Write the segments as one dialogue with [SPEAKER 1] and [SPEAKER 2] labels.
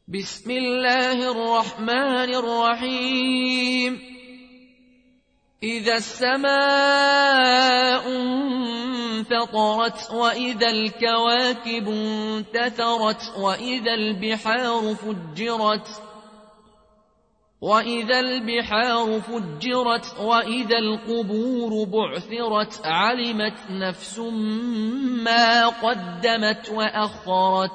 [SPEAKER 1] بسم الله الرحمن الرحيم إذا السماء انفطرت وإذا الكواكب انتثرت وإذا البحار فجرت وإذا القبور بعثرت علمت نفس ما قدمت وأخرت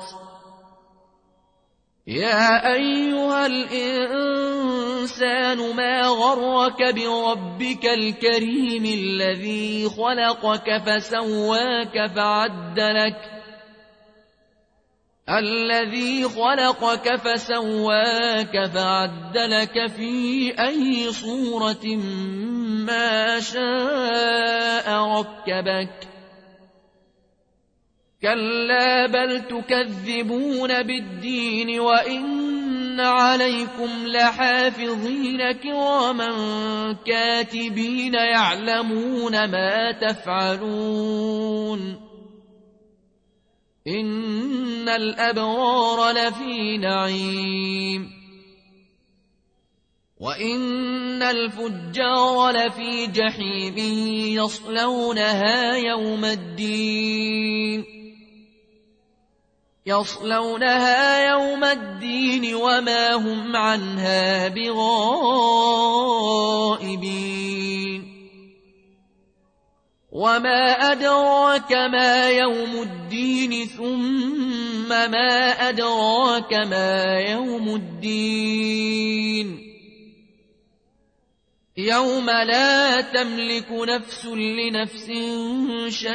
[SPEAKER 1] يا أيها الإنسان ما غرك بربك الكريم الذي خلقك فسواك فعدلك في أي صورة ما شاء ركبك كلا بل تكذبون بالدين وإن عليكم لحافظين كراما كاتبين يعلمون ما تفعلون إن الأبرار لفي نعيم وإن الفجار لفي جحيم يصلونها يوم الدين وما هم عنها بغائبين وما أدراك ما يوم الدين ثم ما أدراك ما يوم الدين يوم لا تملك نفس لنفس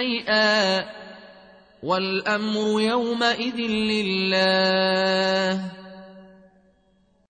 [SPEAKER 1] شيئا والأمر يومئذ لله